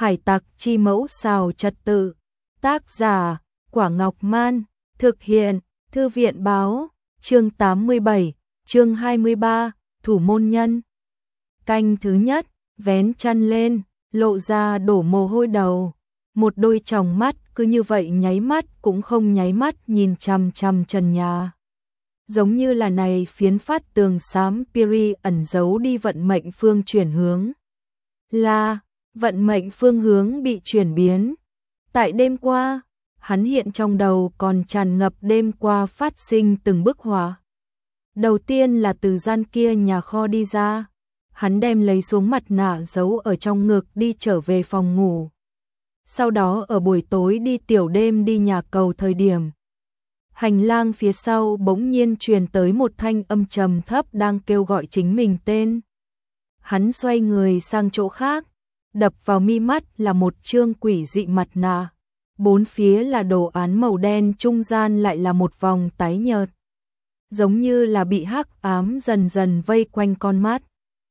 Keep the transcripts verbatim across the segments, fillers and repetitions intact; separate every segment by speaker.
Speaker 1: Hải tặc chi mẫu xào trật tự. Tác giả, Quả Ngọc Man. Thực hiện, Thư viện báo. Chương tám mươi bảy, chương hai mươi ba, Thủ môn nhân. Canh thứ nhất, vén chăn lên, lộ ra đổ mồ hôi đầu. Một đôi tròng mắt cứ như vậy nháy mắt cũng không nháy mắt nhìn chằm chằm trần nhà. Giống như là này phiến phát tường xám Piri ẩn giấu đi vận mệnh phương chuyển hướng. Là, vận mệnh phương hướng bị chuyển biến. Tại đêm qua, hắn hiện trong đầu còn tràn ngập đêm qua phát sinh từng bức họa. Đầu tiên là từ gian kia nhà kho đi ra, hắn đem lấy xuống mặt nạ giấu ở trong ngực đi trở về phòng ngủ. Sau đó ở buổi tối đi tiểu đêm đi nhà cầu thời điểm. Hành lang phía sau bỗng nhiên truyền tới một thanh âm trầm thấp đang kêu gọi chính mình tên. Hắn xoay người sang chỗ khác, đập vào mi mắt là một trương quỷ dị mặt nạ. Bốn phía là đồ án màu đen, trung gian lại là một vòng tái nhợt. Giống như là bị hắc ám dần dần vây quanh con mắt.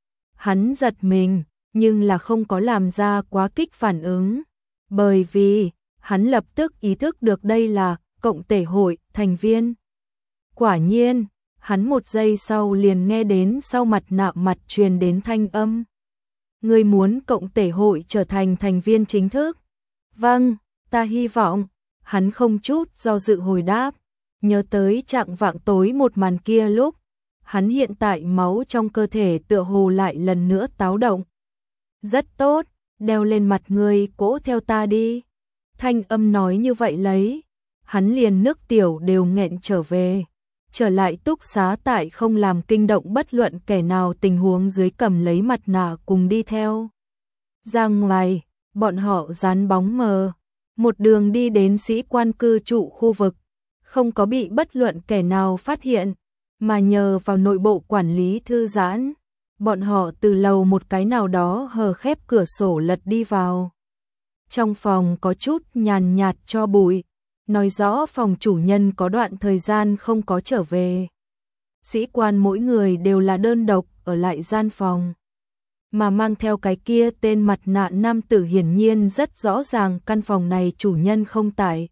Speaker 1: Hắn giật mình, nhưng là không có làm ra quá kích phản ứng. Bởi vì, hắn lập tức ý thức được đây là cộng thể hội thành viên. Quả nhiên, hắn một giây sau liền nghe đến sau mặt nạ mặt truyền đến thanh âm. Ngươi muốn cộng thể hội trở thành thành viên chính thức? Vâng, ta hy vọng. Hắn không chút do dự hồi đáp. Nhớ tới trạng vạng tối một màn kia lúc, hắn hiện tại máu trong cơ thể tựa hồ lại lần nữa táo động. Rất tốt, đeo lên mặt ngươi, cỗ theo ta đi. Thanh âm nói như vậy lấy, hắn liền nước tiểu đều nghẹn trở về. Trở lại túc xá tại không làm kinh động bất luận kẻ nào tình huống dưới cầm lấy mặt nạ cùng đi theo. Ra ngoài, bọn họ dán bóng mờ, một đường đi đến sĩ quan cư trụ khu vực, không có bị bất luận kẻ nào phát hiện, mà nhờ vào nội bộ quản lý thư giãn, bọn họ từ lầu một cái nào đó hờ khép cửa sổ lật đi vào. Trong phòng có chút nhàn nhạt cho bụi, nói rõ phòng chủ nhân có đoạn thời gian không có trở về. Sĩ quan mỗi người đều là đơn độc ở lại gian phòng. Mà mang theo cái kia tên mặt nạ nam tử hiển nhiên rất rõ ràng căn phòng này chủ nhân không tại.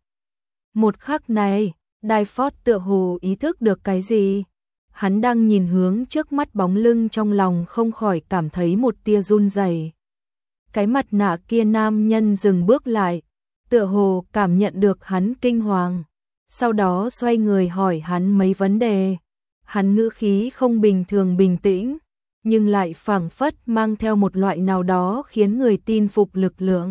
Speaker 1: Một khắc này, Dayford tựa hồ ý thức được cái gì. Hắn đang nhìn hướng trước mắt bóng lưng, trong lòng không khỏi cảm thấy một tia run rẩy. Cái mặt nạ kia nam nhân dừng bước lại, tựa hồ cảm nhận được hắn kinh hoàng, sau đó xoay người hỏi hắn mấy vấn đề. Hắn ngữ khí không bình thường bình tĩnh, nhưng lại phảng phất mang theo một loại nào đó khiến người tin phục lực lượng,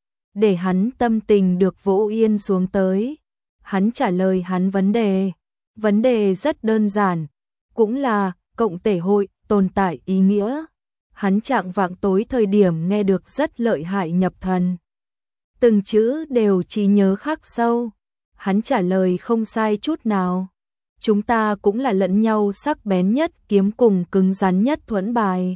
Speaker 1: để hắn tâm tình được vỗ yên xuống tới. Hắn trả lời hắn vấn đề, vấn đề rất đơn giản, cũng là cộng thể hội tồn tại ý nghĩa. Hắn trạng vạng tối thời điểm nghe được rất lợi hại nhập thần. Từng chữ đều trí nhớ khắc sâu. Hắn trả lời không sai chút nào. Chúng ta cũng là lẫn nhau sắc bén nhất kiếm cùng cứng rắn nhất thuẫn bài.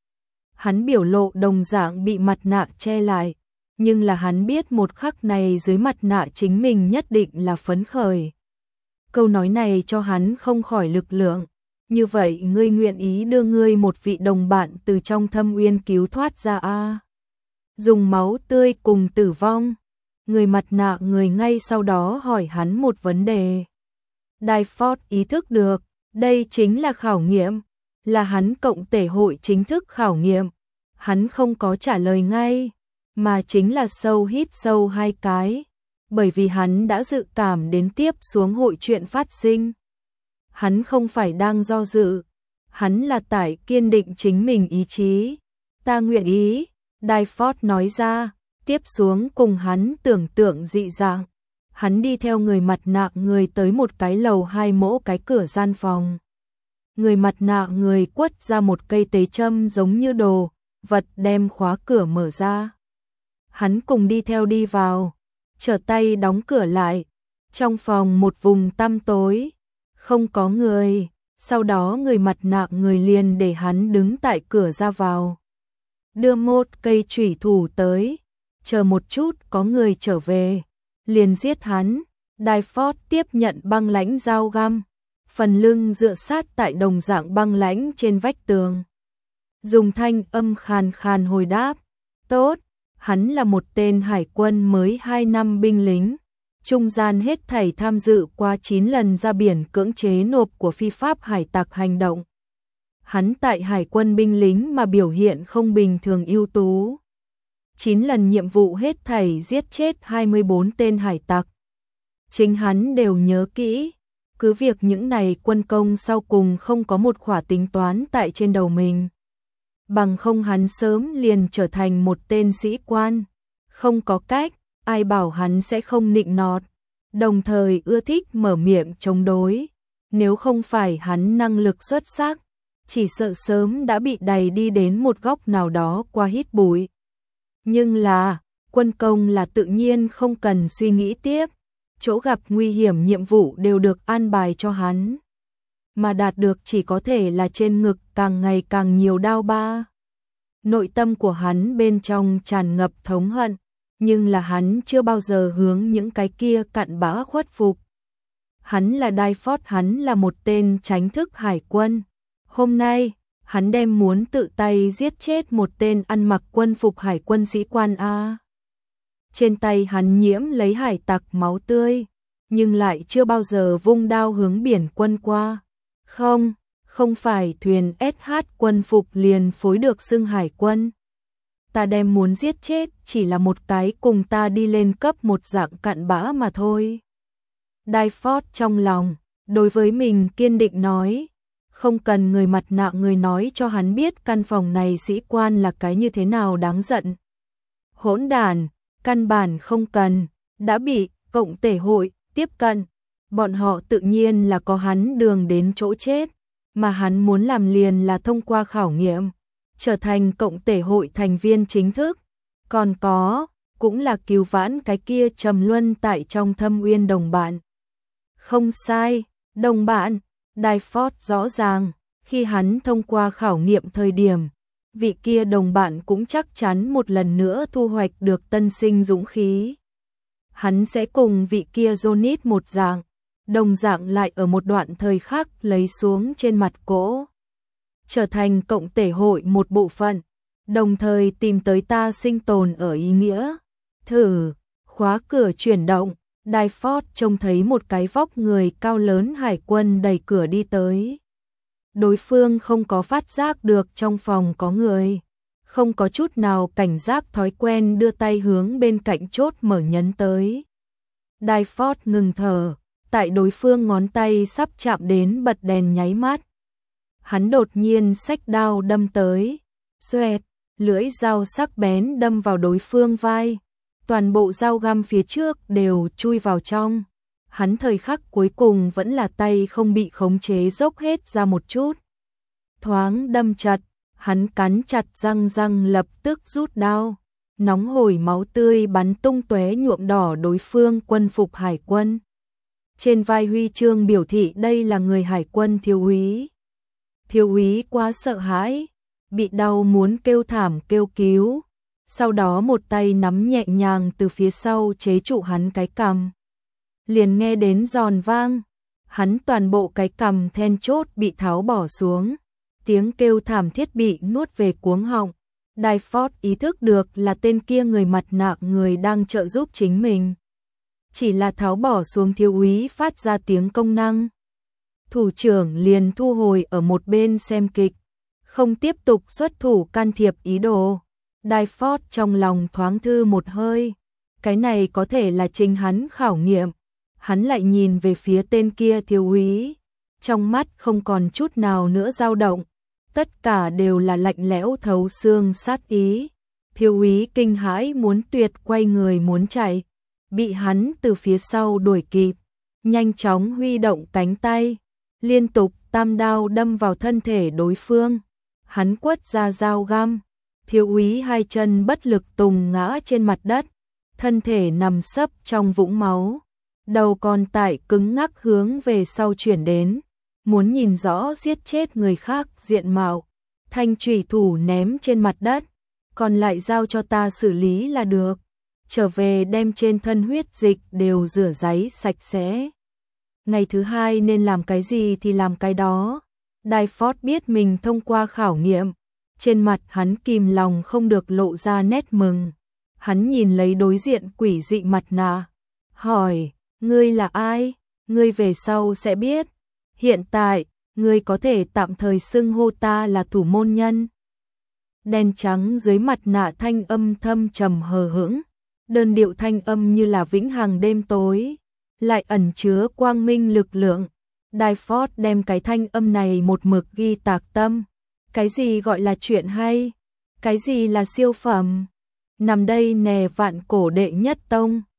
Speaker 1: Hắn biểu lộ đồng dạng bị mặt nạ che lại, nhưng là hắn biết một khắc này dưới mặt nạ chính mình nhất định là phấn khởi. Câu nói này cho hắn không khỏi lực lượng. Như vậy ngươi nguyện ý đưa ngươi một vị đồng bạn từ trong thâm uyên cứu thoát ra a? À? Dùng máu tươi cùng tử vong. Người mặt nạ người ngay sau đó hỏi hắn một vấn đề. Dayford ý thức được, đây chính là khảo nghiệm, là hắn cộng thể hội chính thức khảo nghiệm. Hắn không có trả lời ngay, mà chính là sâu hít sâu hai cái, bởi vì hắn đã dự cảm đến tiếp xuống hội chuyện phát sinh. Hắn không phải đang do dự, hắn là tại kiên định chính mình ý chí. Ta nguyện ý, Dayford nói ra, tiếp xuống cùng hắn tưởng tượng dị dạng. Hắn đi theo người mặt nạ người tới một cái lầu hai mỗ cái cửa gian phòng. Người mặt nạ người quất ra một cây tế châm giống như đồ vật đem khóa cửa mở ra. Hắn cùng đi theo đi vào, trở tay đóng cửa lại. Trong phòng một vùng tăm tối, không có người. Sau đó người mặt nạ người liền để hắn đứng tại cửa ra vào, đưa một cây chủy thủ tới, chờ một chút có người trở về, liền giết hắn. Dayford tiếp nhận băng lãnh dao găm, phần lưng dựa sát tại đồng dạng băng lãnh trên vách tường. Dùng thanh âm khàn khàn hồi đáp, tốt. Hắn là một tên hải quân mới hai năm binh lính, trung gian hết thảy tham dự qua chín lần ra biển cưỡng chế nộp của phi pháp hải tặc hành động. Hắn tại hải quân binh lính mà biểu hiện không bình thường ưu tú. chín lần nhiệm vụ hết thảy giết chết hai mươi bốn tên hải tặc. Chính hắn đều nhớ kỹ, cứ việc những này quân công sau cùng không có một khỏa tính toán tại trên đầu mình. Bằng không hắn sớm liền trở thành một tên sĩ quan, không có cách, ai bảo hắn sẽ không nịnh nọt, đồng thời ưa thích mở miệng chống đối. Nếu không phải hắn năng lực xuất sắc, chỉ sợ sớm đã bị đày đi đến một góc nào đó qua hít bụi. Nhưng là, quân công là tự nhiên không cần suy nghĩ tiếp, chỗ gặp nguy hiểm nhiệm vụ đều được an bài cho hắn. Mà đạt được chỉ có thể là trên ngực càng ngày càng nhiều đao ba. Nội tâm của hắn bên trong tràn ngập thống hận, nhưng là hắn chưa bao giờ hướng những cái kia cặn bã khuất phục. Hắn là Đai Phót, hắn là một tên tránh thức hải quân. Hôm nay, hắn đem muốn tự tay giết chết một tên ăn mặc quân phục hải quân sĩ quan A. Trên tay hắn nhiễm lấy hải tặc máu tươi, nhưng lại chưa bao giờ vung đao hướng biển quân qua. Không, không phải thuyền ét hát quân phục liền phối được xưng hải quân. Ta đem muốn giết chết chỉ là một cái cùng ta đi lên cấp một dạng cặn bã mà thôi. Đai Phót trong lòng, đối với mình kiên định nói, không cần người mặt nạ người nói cho hắn biết căn phòng này sĩ quan là cái như thế nào đáng giận. Hỗn đản, căn bản không cần, đã bị cộng tể hội tiếp cận, bọn họ tự nhiên là có hắn đường đến chỗ chết, mà hắn muốn làm liền là thông qua khảo nghiệm, trở thành cộng tể hội thành viên chính thức, còn có, cũng là cứu vãn cái kia trầm luân tại trong thâm uyên đồng bạn. Không sai, đồng bạn, Đai Phót rõ ràng, khi hắn thông qua khảo nghiệm thời điểm, vị kia đồng bạn cũng chắc chắn một lần nữa thu hoạch được tân sinh dũng khí. Hắn sẽ cùng vị kia Johnny một dạng, đồng dạng lại ở một đoạn thời khắc lấy xuống trên mặt cỗ, trở thành cộng tể hội một bộ phận, đồng thời tìm tới ta sinh tồn ở ý nghĩa. Thử, khóa cửa chuyển động, Đai Phót trông thấy một cái vóc người cao lớn hải quân đẩy cửa đi tới. Đối phương không có phát giác được trong phòng có người, không có chút nào cảnh giác thói quen đưa tay hướng bên cạnh chốt mở nhấn tới. Đai Phót ngừng thở, tại đối phương ngón tay sắp chạm đến bật đèn nháy mắt. Hắn đột nhiên xách đao đâm tới, xoẹt, lưỡi dao sắc bén đâm vào đối phương vai. Toàn bộ dao găm phía trước đều chui vào trong. Hắn thời khắc cuối cùng vẫn là tay không bị khống chế dốc hết ra một chút. Thoáng đâm chặt, hắn cắn chặt răng răng lập tức rút đao. Nóng hổi máu tươi bắn tung tóe nhuộm đỏ đối phương quân phục hải quân. Trên vai huy chương biểu thị đây là người hải quân thiếu úy. Thiếu úy quá sợ hãi, bị đau muốn kêu thảm kêu cứu. Sau đó một tay nắm nhẹ nhàng từ phía sau chế trụ hắn cái cằm. Liền nghe đến giòn vang, hắn toàn bộ cái cằm then chốt bị tháo bỏ xuống, tiếng kêu thảm thiết bị nuốt về cuống họng. Đai Phót ý thức được là tên kia người mặt nạ người đang trợ giúp chính mình. Chỉ là tháo bỏ xuống thiếu úy phát ra tiếng công năng. Thủ trưởng liền thu hồi ở một bên xem kịch, không tiếp tục xuất thủ can thiệp ý đồ. Đai Phót trong lòng thoáng thư một hơi, cái này có thể là chính hắn khảo nghiệm. Hắn lại nhìn về phía tên kia thiếu úy, trong mắt không còn chút nào nữa dao động, tất cả đều là lạnh lẽo thấu xương sát ý. Thiếu úy kinh hãi muốn tuyệt quay người muốn chạy, bị hắn từ phía sau đuổi kịp, nhanh chóng huy động cánh tay, liên tục tam đao đâm vào thân thể đối phương. Hắn quất ra dao găm, thiếu úy hai chân bất lực tùng ngã trên mặt đất, thân thể nằm sấp trong vũng máu, đầu còn tại cứng ngắc hướng về sau chuyển đến, muốn nhìn rõ giết chết người khác diện mạo. Thanh chủy thủ ném trên mặt đất, còn lại giao cho ta xử lý là được, trở về đem trên thân huyết dịch đều rửa ráy sạch sẽ. Ngày thứ hai nên làm cái gì thì làm cái đó. Đai Phót biết mình thông qua khảo nghiệm, trên mặt hắn kìm lòng không được lộ ra nét mừng. Hắn nhìn lấy đối diện quỷ dị mặt nạ, hỏi, ngươi là ai? Ngươi về sau sẽ biết. Hiện tại, ngươi có thể tạm thời xưng hô ta là thủ môn nhân. Đen trắng dưới mặt nạ thanh âm thâm trầm hờ hững, đơn điệu thanh âm như là vĩnh hằng đêm tối, lại ẩn chứa quang minh lực lượng. Đài Ford đem cái thanh âm này một mực ghi tạc tâm. Cái gì gọi là chuyện hay? Cái gì là siêu phẩm? Nằm đây nè vạn cổ đệ nhất tông.